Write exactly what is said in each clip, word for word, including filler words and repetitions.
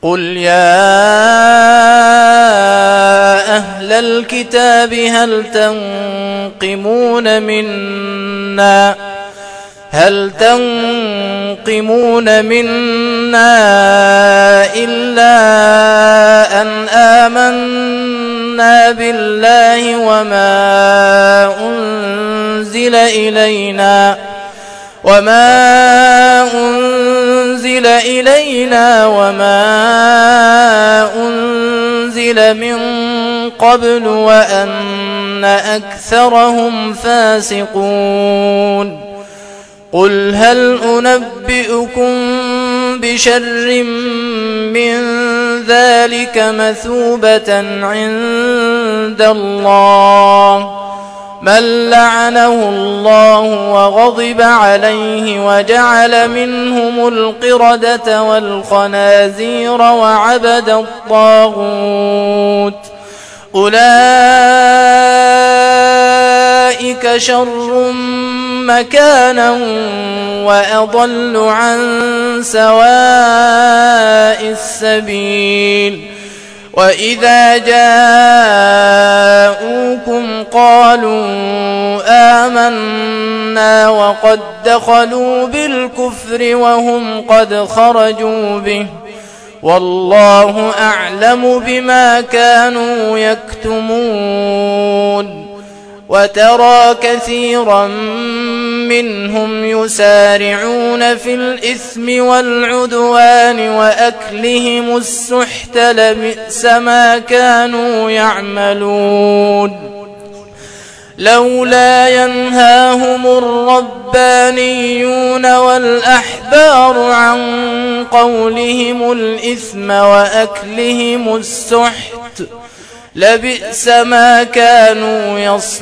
قل يا أهل الكتاب هل تنقمون منا هل تنقمون منا إلا أن آمنا بالله وما أنزل إلينا وما أنزل إلينا وما أنزل من قبل وأن أكثرهم فاسقون قل هل أنبئكم بشر من ذلك مثوبة عند الله من لعنه الله وغضب عليه وجعل منهم القردة والخنازير وعبد الطاغوت أولئك شر مكانا وأضل عن سواء السبيل وإذا جاءوكم قالوا آمنا وقد دخلوا بالكفر وهم قد خرجوا به والله أعلم بما كانوا يكتمون وترى كثيرا منهم يسارعون في الإثم والعدوان وأكلهم السحت لبئس ما كانوا يعملون لولا ينهاهم الربانيون والأحبار عن قولهم الإثم وأكلهم السحت لبئس ما كانوا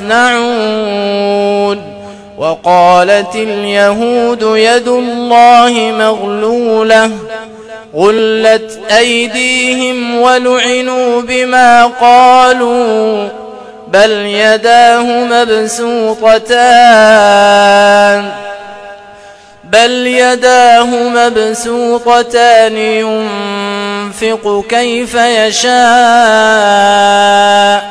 يصنعون وقالت اليهود يد الله مغلولة غلت أيديهم ولعنوا بما قالوا بل يداه مبسوطتان بل يداه مبسوطتان ينفق كيف يشاء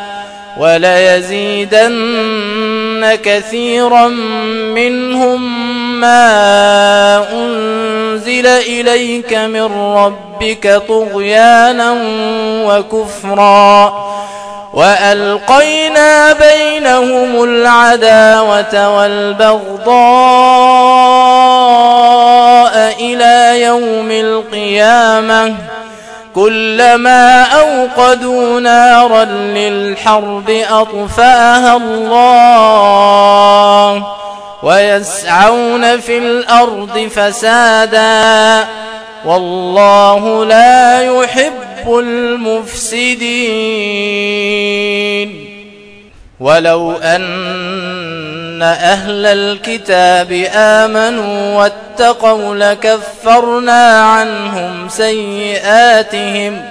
وليزيدن كثيرا منهم ما أنزل إليك من ربك طغيانا وكفرا وألقينا بينهم العداوة والبغضاء إلى يوم القيامة كلما أوقدوا نارا للحرب أطفأها الله ويسعون في الأرض فسادا والله لا يحب المفسدين ولو أن أهل الكتاب آمنوا واتقوا لكفرنا عنهم سيئاتهم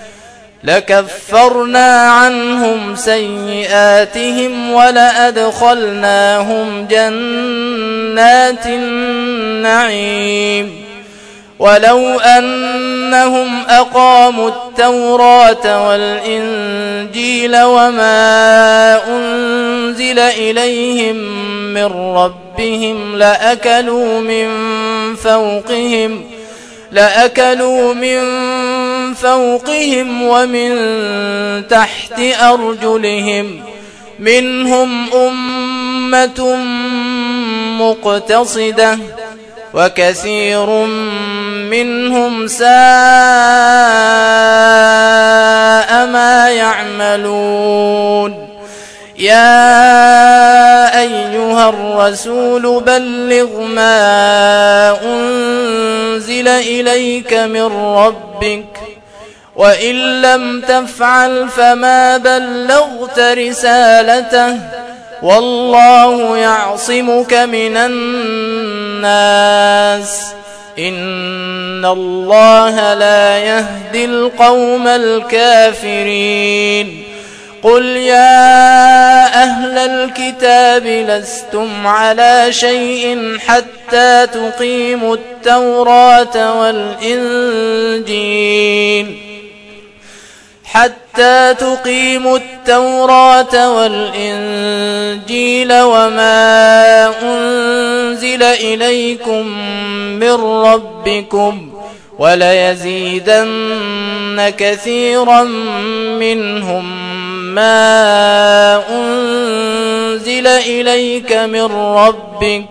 لكفرنا عنهم سيئاتهم ولأدخلناهم جنات النعيم ولو أنهم أقاموا التوراة والإنجيل وما أنزل إليهم من ربهم لأكلوا من فوقهم لأكلوا من فوقهم ومن تحت أرجلهم منهم أمة مقتصدة وكثير منهم ساء ما يعملون يا أيها الرسول بلغ ما أنزل إليك من ربك وإن لم تفعل فما بلغت رسالته والله يعصمك من الناس إن الله لا يهدي القوم الكافرين قل يا أهل الكتاب لستم على شيء حتى تقيموا التوراة والإنجيل حتى تقيموا التوراة والإنجيل وما أنزل إليكم من ربكم وليزيدن كثيرا منهم ما أنزل إليك من ربك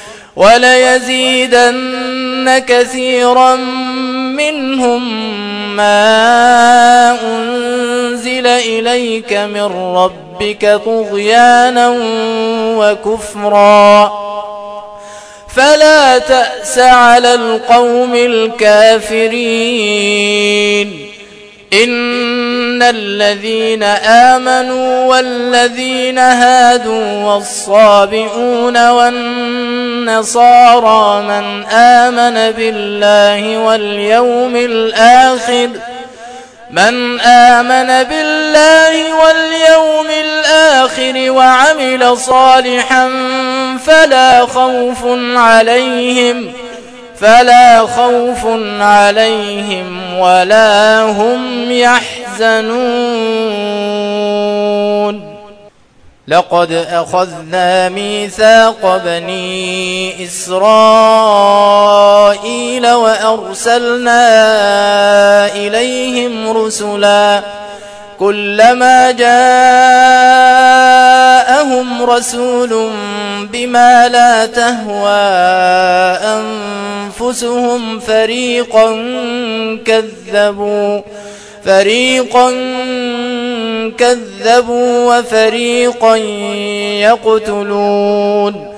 وليزيدن كثيرا منهم ما أنزل إليك من ربك طغيانا وكفرا فلا تأس على القوم الكافرين إن الذين آمنوا والذين هادوا والصابئون والنصارى من آمن بالله واليوم الآخر من آمن بالله واليوم الآخر وعمل صالحا فلا خوف عليهم فلا خوف عليهم ولا هم يحزنون لقد أخذنا ميثاق بني إسرائيل وأرسلنا إليهم رسلا كلما جاءهم رسول بما لا تهوى أنفسهم فريقا كذبوا فريقا كذبوا وفريقا يقتلون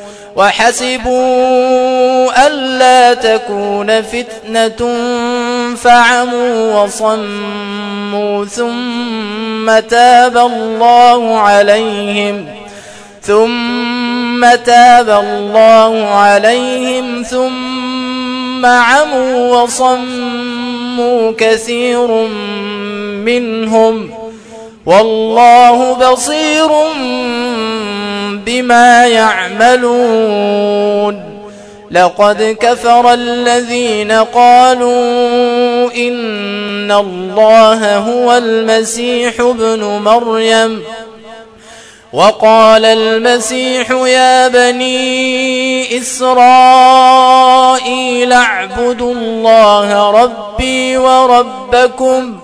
وحسبوا ألا تكون فتنة فعموا وصموا ثم تاب الله عليهم ثم تاب الله عليهم ثم عموا وصموا كثير منهم والله بصير بما يعملون لقد كفر الذين قالوا إن الله هو المسيح ابن مريم وقال المسيح يا بني إسرائيل اعبدوا الله ربي وربكم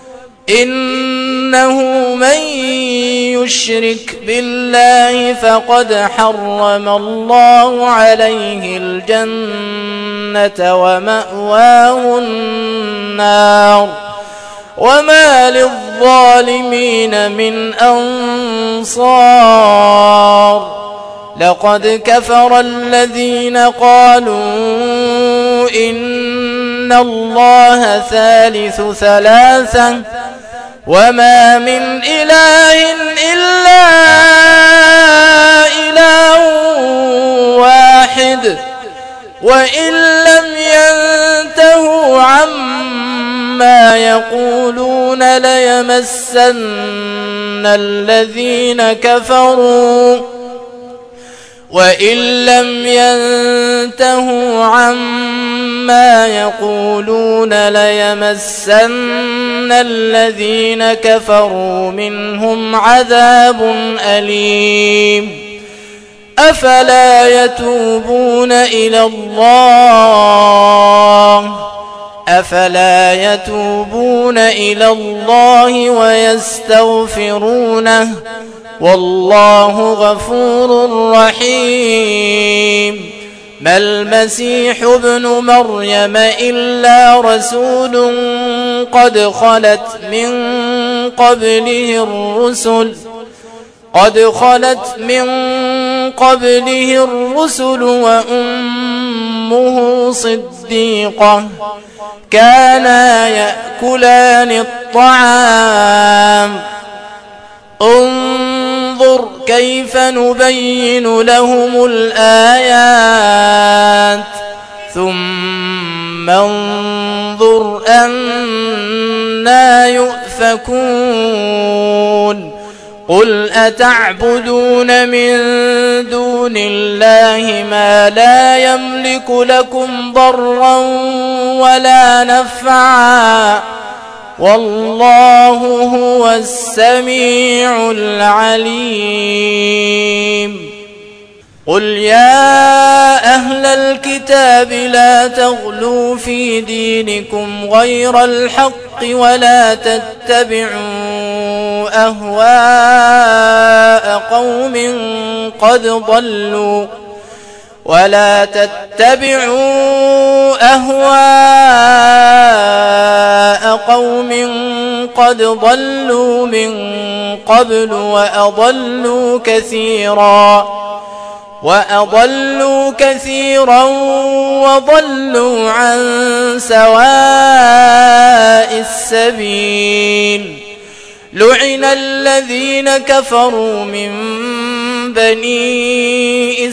إنه من يشرك بالله فقد حرم الله عليه الجنة ومأواه النار وما للظالمين من أنصار لقد كفر الذين قالوا إن الله ثالث ثلاثة وما من إله إلا إله واحد وإن لم ينتهوا عما يقولون ليمسن الذين كفروا وإن لم ينتهوا عما يقولون ليمسن الذين كفروا منهم عذاب أليم أفلا يتوبون إلى الله أفلا يتوبون إلى الله ويستغفرونه والله غفور رحيم ما المسيح ابن مريم إلا رسول قد خلت من قبله الرسل قد خلت من قبله الرسل وأمه صديقة كانا يأكلان الطعام انظر كيف نبين لهم الآيات ثم انظر أنا يؤفكون قل أتعبدون من دون الله ما لا يملك لكم ضرا ولا نفعا والله هو السميع العليم قل يا أهل الكتاب لا تغلوا في دينكم غير الحق ولا تتبعوا أهواء قوم قد ضلوا ولا تتبعوا أهواء قوم قد ضلوا من قبل وأضلوا كثيرا وأضلوا كثيرا وضلوا عن سواء السبيل لعن الذين كفروا من بني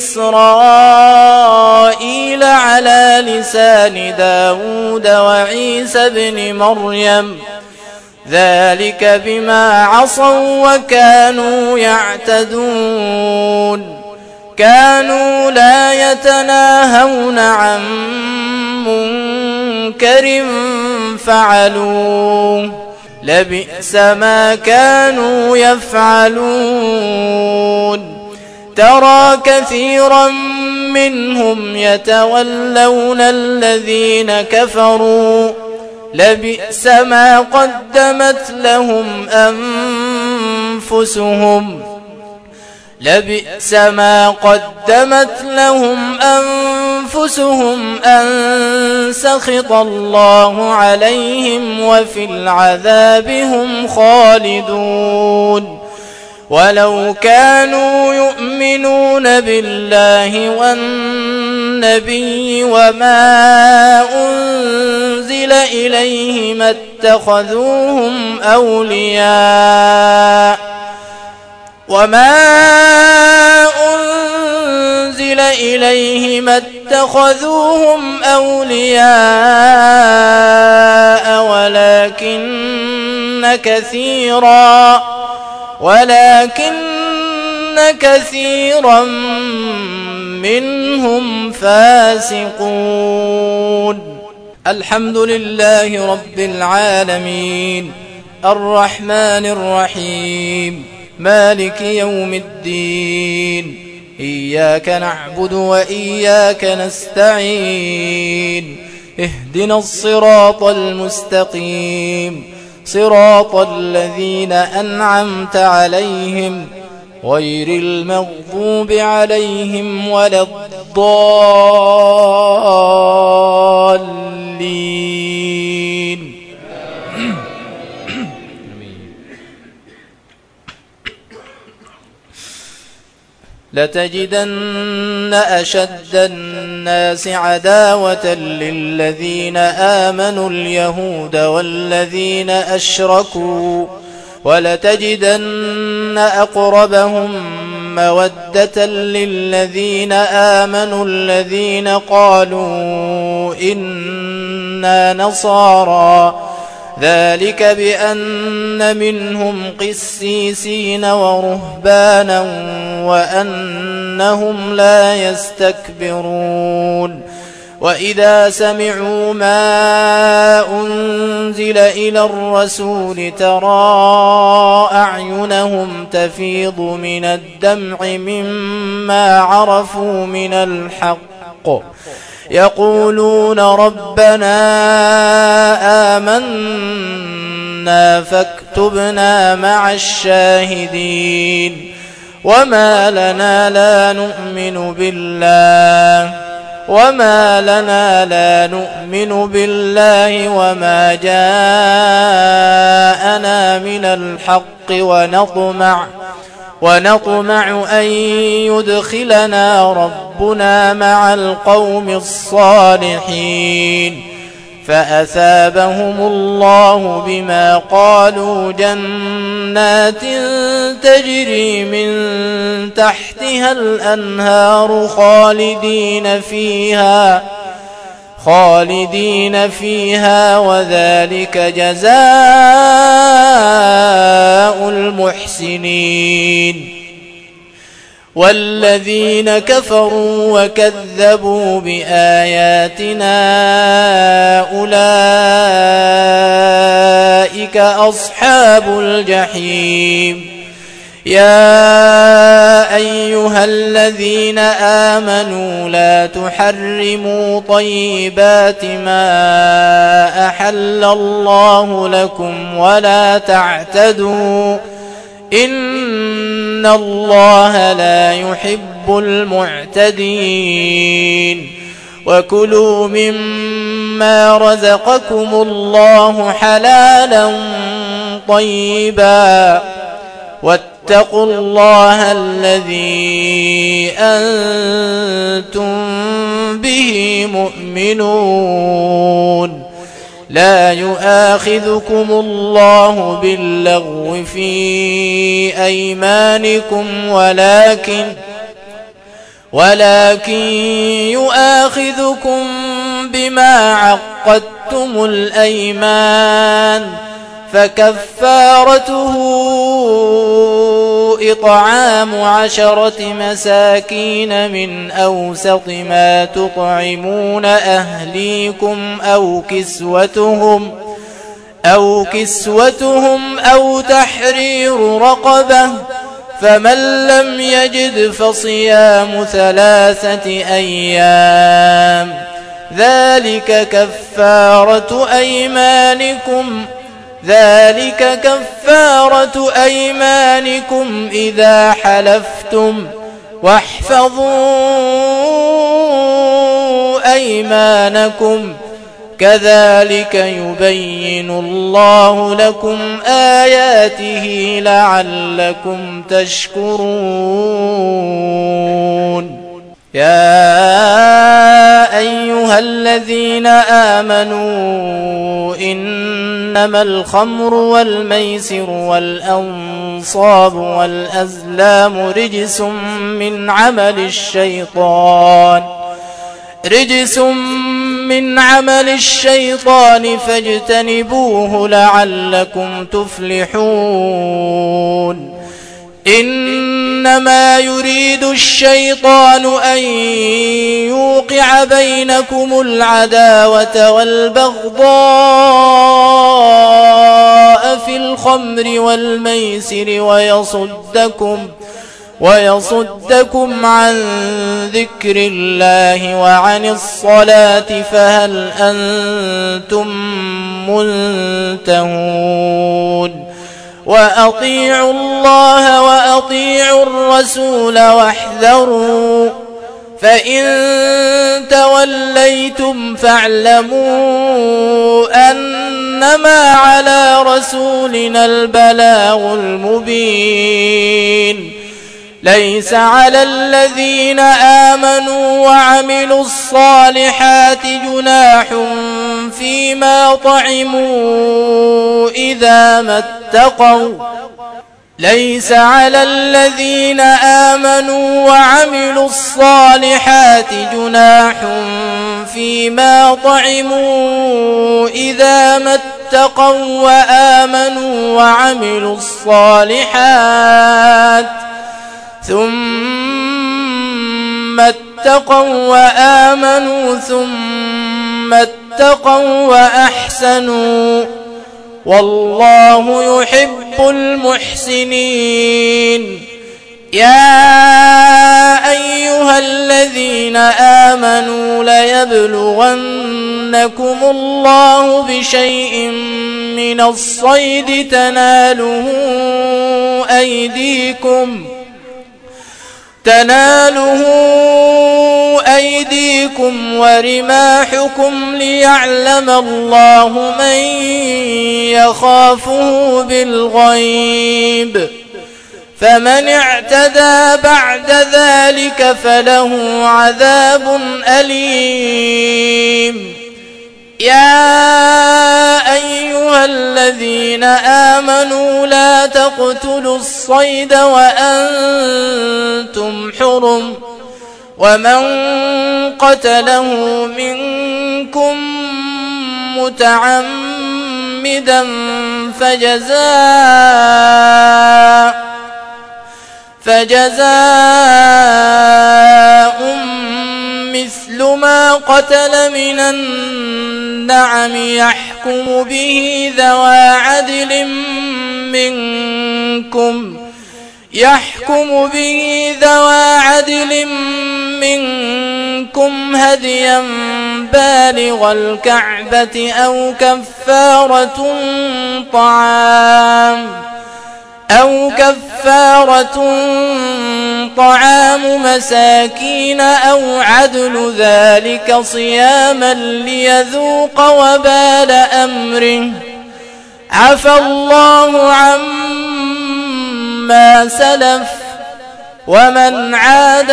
إسرائيل على لسان داود وعيسى بن مريم ذلك بما عصوا وكانوا يعتدون كانوا لا يتناهون عن منكر فعلوه لبئس ما كانوا يفعلون ترى كثيرا منهم يتولون الذين كفروا لبئس ما قدمت لهم أنفسهم لبئس ما قدمت لهم أنفسهم أن سخط الله عليهم وفي العذاب هم خالدون ولو كانوا يؤمنون بالله والنبي وما أنزل إليه ما اتخذوهم أولياء وما أنزل إليه ما اتخذوهم أولياء ولكن كثيرا ولكن كثيرا منهم فاسقون الحمد لله رب العالمين الرحمن الرحيم مالك يوم الدين إياك نعبد وإياك نستعين اهدنا الصراط المستقيم صراط الذين أنعمت عليهم غير المغضوب عليهم ولا الضالين لتجدن أشد الناس عداوة للذين آمنوا اليهود والذين أشركوا ولتجدن أقربهم مودة للذين آمنوا الذين قالوا إنا نصارى ذلك بأن منهم قسيسين ورهبانا وأنهم لا يستكبرون وإذا سمعوا ما أنزل إلى الرسول ترى أعينهم تفيض من الدمع مما عرفوا من الحق يقولون ربنا آمنا فاكتبنا مع الشاهدين وما لنا لا نؤمن بالله وما لنا لا نؤمن بالله وما جاءنا من الحق ونطمع ونطمع أن يدخلنا ربنا مع القوم الصالحين فأثابهم الله بما قالوا جنات تجري من تحتها الأنهار خالدين فيها خالدين فيها وذلك جزاء المحسنين. والذين كفروا وكذبوا بآياتنا أولئك أصحاب الجحيم. يا أيها الذين آمنوا لا تحرموا طيبات ما أحل الله لكم ولا تعتدوا إن الله لا يحب المعتدين. وكلوا مما رزقكم الله حلالا طيبا واتقوا الله الذي أنتم به مؤمنون. لا يؤاخذكم الله باللغو في أيمانكم ولكن ولكن يؤاخذكم بما عقدتم الأيمان فكفارته إطعام عشرة مساكين من أوسط ما تطعمون أهليكم أو كسوتهم أو كسوتهم أو تحرير رقبة فمن لم يجد فصيام ثلاثة أيام ذلك كفارة أيمانكم ذلك كفارة أيمانكم إذا حلفتم واحفظوا أيمانكم كذلك يبين الله لكم آياته لعلكم تشكرون. يا أيها الذين آمنوا إنما الخمر والميسر والأنصاب والأزلام رجس من عمل الشيطان رجس من عمل الشيطان فاجتنبوه لعلكم تفلحون. إنما يريد الشيطان أن يوقع بينكم العداوة والبغضاء في الخمر والميسر ويصدكم ويصدكم عن ذكر الله وعن الصلاة فهل أنتم منتهون. وأطيعوا الله وأطيعوا الرسول واحذروا فإن توليتم فاعلموا أنما على رسولنا البلاغ المبين. ليس على الذين آمنوا وعملوا الصالحات جناح فيما طعموا إذا ما اتقوا ليس على الذين آمنوا وعملوا الصالحات جناح فيما طعموا إذا ما اتقوا وآمنوا وعملوا الصالحات ثم اتقوا وآمنوا ثم اتقوا وأحسنوا والله يحب المحسنين. يا أيها الذين آمنوا ليبلغنكم الله بشيء من الصيد تناله أيديكم تناله أيديكم ورماحكم ليعلم الله من يخافه بالغيب فمن اعتدى بعد ذلك فله عذاب أليم. يا أيها الذين آمنوا لا تقتلوا الصيد وأنتم حرم ومن قتله منكم متعمدا فجزاء فجزاء مثل ما قتل من النعم يحكم به ذوى عدل منكم يحكم به ذوى عدل منكم هديا بالغ الكعبة أو كفارة طعام أو كفارة طعام مساكين أو عدل ذلك صياما ليذوق وبال أمره عفى الله عما سلف ومن عاد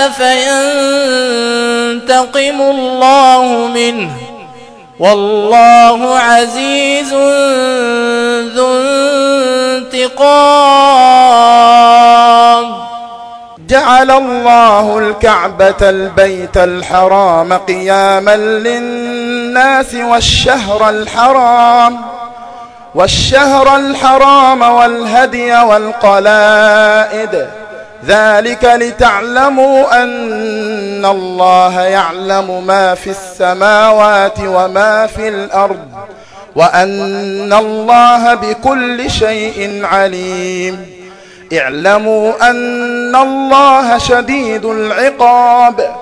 فينتقم الله منه والله عزيز ذو انتقام. جعل الله الكعبة البيت الحرام قياما للناس والشهر الحرام والشهر الحرام والهدي والقلائد ذلك لتعلموا أن الله يعلم ما في السماوات وما في الأرض وأن الله بكل شيء عليم. اعلموا أن الله شديد العقاب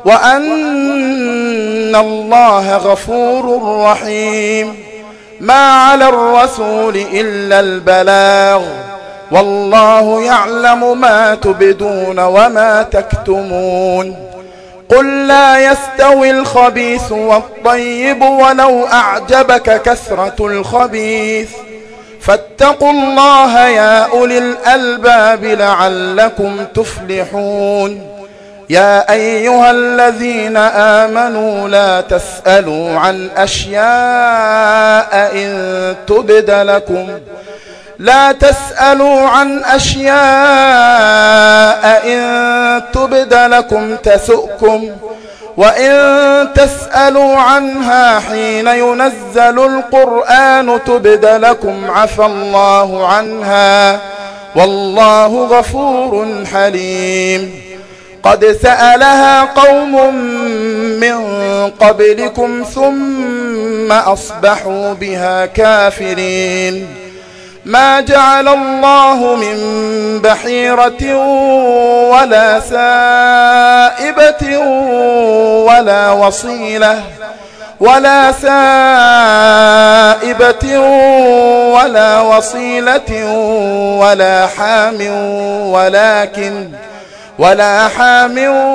وأن الله غفور رحيم. ما على الرسول إلا البلاغ والله يعلم ما تبدون وما تكتمون. قل لا يستوي الخبيث والطيب ولو أعجبك كثرة الخبيث فاتقوا الله يا أولي الألباب لعلكم تفلحون. يا أيها الذين آمنوا لا تسألوا عن أشياء إن تبد لكم لا تسألوا عن أشياء إن تبد لكم تسؤكم وإن تسألوا عنها حين ينزل القرآن تبد لكم عفى الله عنها والله غفور حليم. قد سألها قوم من قبلكم ثم أصبحوا بها كافرين. ما جعل الله من بحيرة ولا سائبة ولا وصيلة ولا سائبة ولا وصيلة ولا حام ولكن ولا حام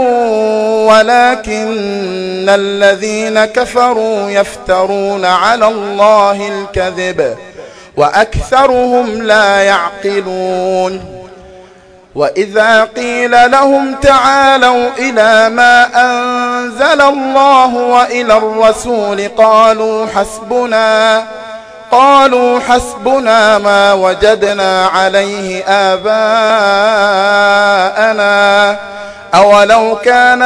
ولكن الذين كفروا يفترون على الله الكذب وأكثرهم لا يعقلون. وإذا قيل لهم تعالوا إلى ما أنزل الله وإلى الرسول قالوا حسبنا قالوا حسبنا ما وجدنا عليه آباءنا أولو كان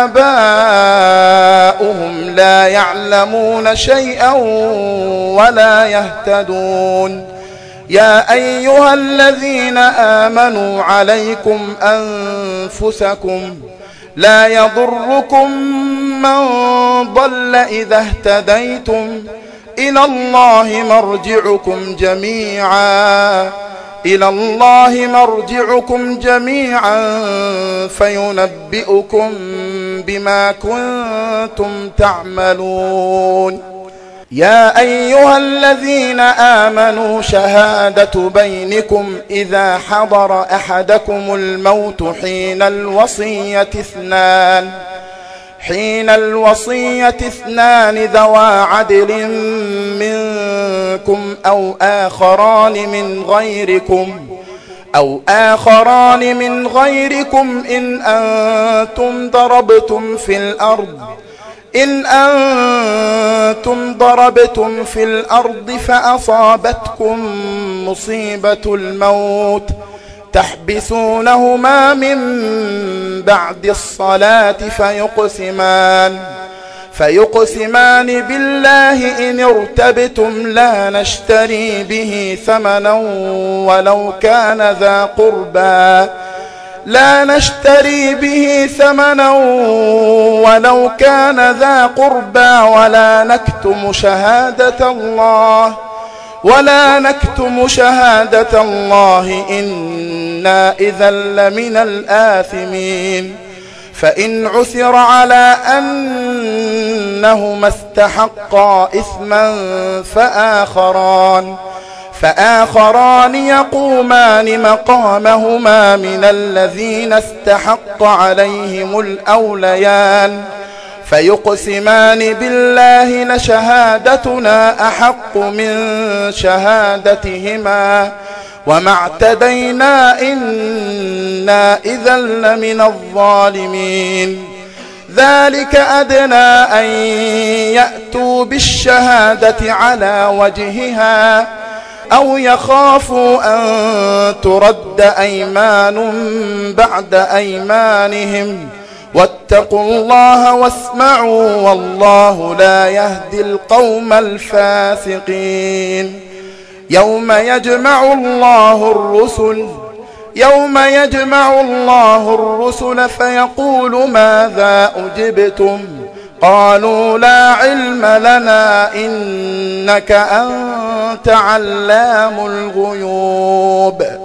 آباؤهم لا يعلمون شيئا ولا يهتدون. يا أيها الذين آمنوا عليكم أنفسكم لا يضركم من ضل إذا اهتديتم إلى الله مرجعكم جميعا إلى الله مرجعكم جميعا فينبئكم بما كنتم تعملون. يا أيها الذين آمنوا شهادة بينكم إذا حضر أحدكم الموت حين الوصية اثنان حين الوصية اثنان ذوى عدل منكم أو آخران من غيركم أو آخران من غيركم إن أنتم ضربتم في الأرض إن أنتم ضربتم في الأرض فأصابتكم مصيبة الموت تحبسونهما من بعد الصلاة فيقسمان فيقسمان بالله إن ارتبتم لا نشتري به ثمنا ولو كان ذا قربى لا نشتري به ثمنا ولو كان ذا قربى ولا نكتم شهادة الله ولا نكتم شهادة الله إنا إذا لمن الآثمين فإن عثر على أنهما استحقا إثما فآخران فآخران يقومان مقامهما من الذين استحق عليهم الأوليان فيقسمان بالله لشهادتنا أحق من شهادتهما وما اعتدينا إنا إذا لمن الظالمين ذلك أدنى أن يأتوا بالشهادة على وجهها أو يخافوا أن ترد أيمان بعد أيمانهم واتقوا الله واسمعوا والله لا يهدي القوم الفاسقين يوم يجمع الله الرسل يوم يجمع الله الرسل فيقول ماذا أجبتم قالوا لا علم لنا إنك أنت علام الغيوب